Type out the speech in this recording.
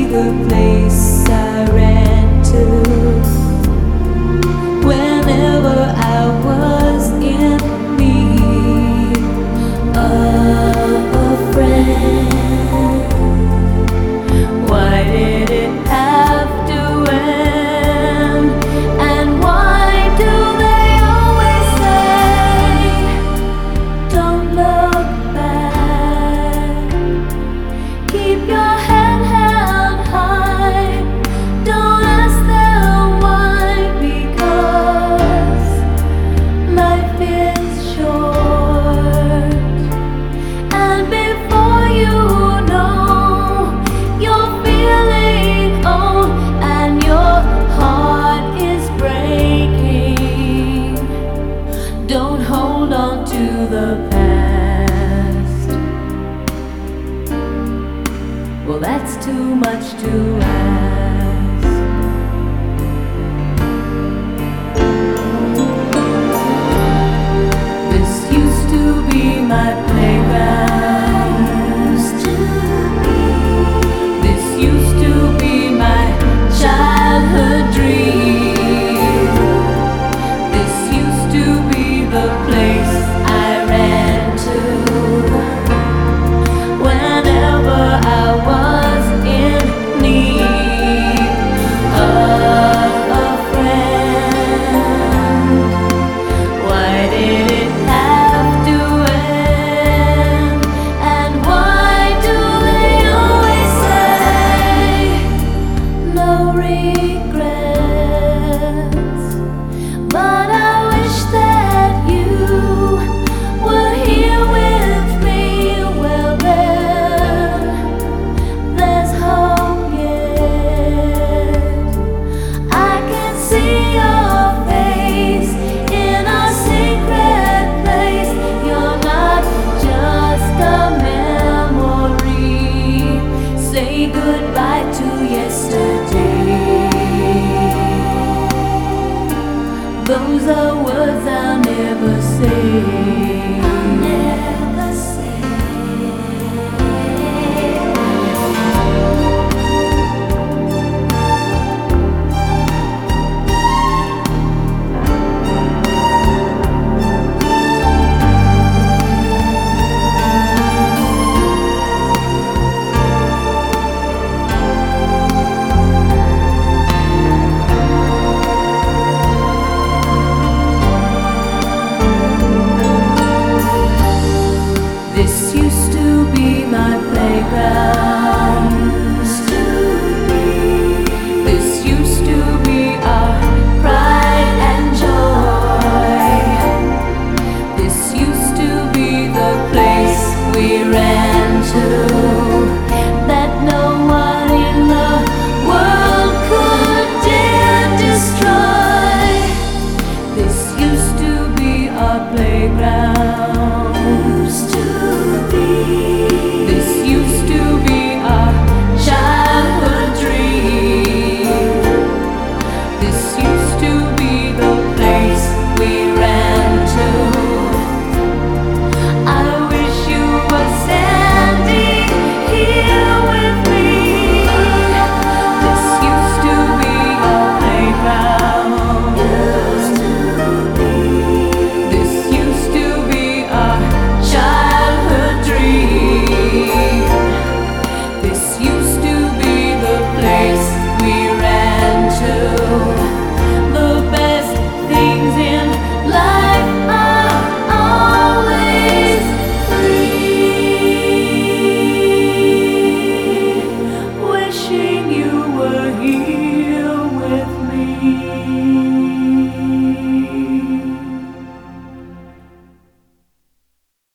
the place I ran to whenever I was in need of a friend. Why did it have to end? And why do they always say, don't look back, keep your head held high, don't ask them why, because life is short. And before you know, you're feeling old and your heart is breaking. Don't hold on to the past. Well, that's too much to ask. This used to be my playground. This used to be my childhood dream. This used to be the place I ran to whenever I was in need of a friend. Why did it have to end? And why do they always say no reason?